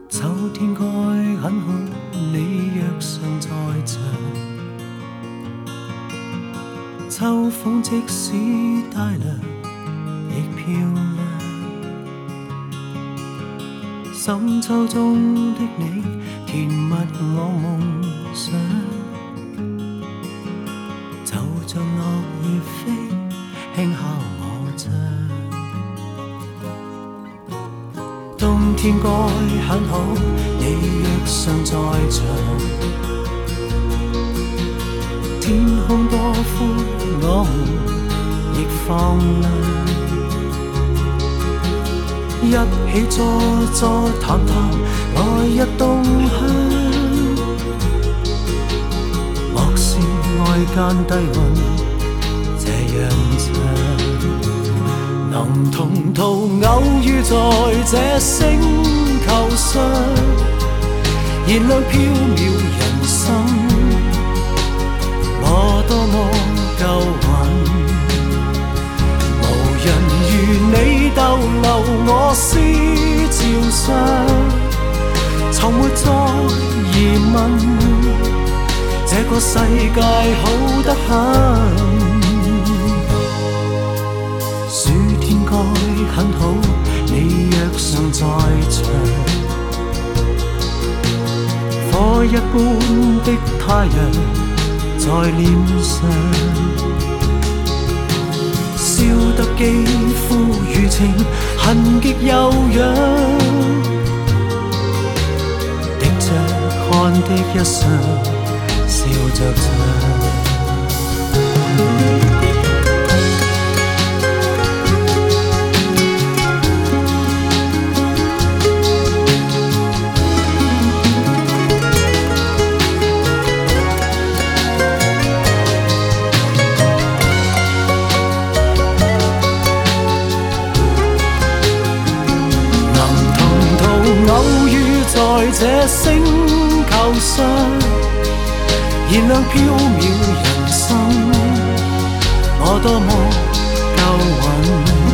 秋天該很好，你若尚在場。秋風即使帶涼，亦漂亮。深秋中的你，填密我夢想。就像落葉飛，輕敲我窗。冬天該很好，你若尚在場。天空多寬，我們亦放亮。一起坐坐談談，來日動向。莫視外間低溫，這樣長。能同途偶遇在這星球上，燃亮飄渺人生。我多麼夠運，無人如你逗留我思潮上，從沒再疑問，這個世界好得很。暑天該很好，你若尚在場。火一般的太陽在臉上，燒得肌膚如情，痕極悠揚。滴着汗的一雙，笑着唱。在這星球上，燃亮飄渺人生。我多麼夠運，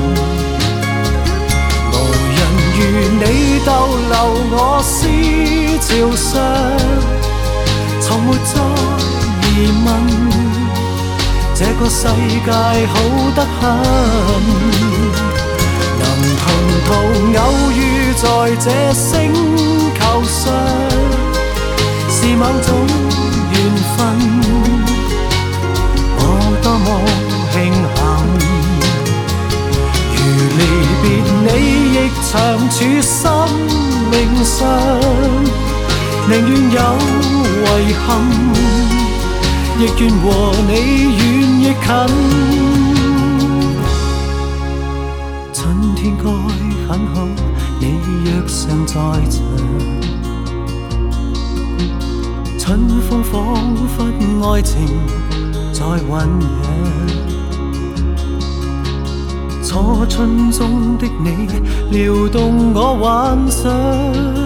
無人如你逗留我思潮上，從沒再疑問，這個世界好得很。能同途偶遇在這星球上，是某種緣分，我多麼慶幸。如離別你亦長處生命上，寧願有遺憾，亦願和你遠亦近。春天該很好，你若尚在場。春風彷彿愛情在醖釀，初春中的你撩動我幻想。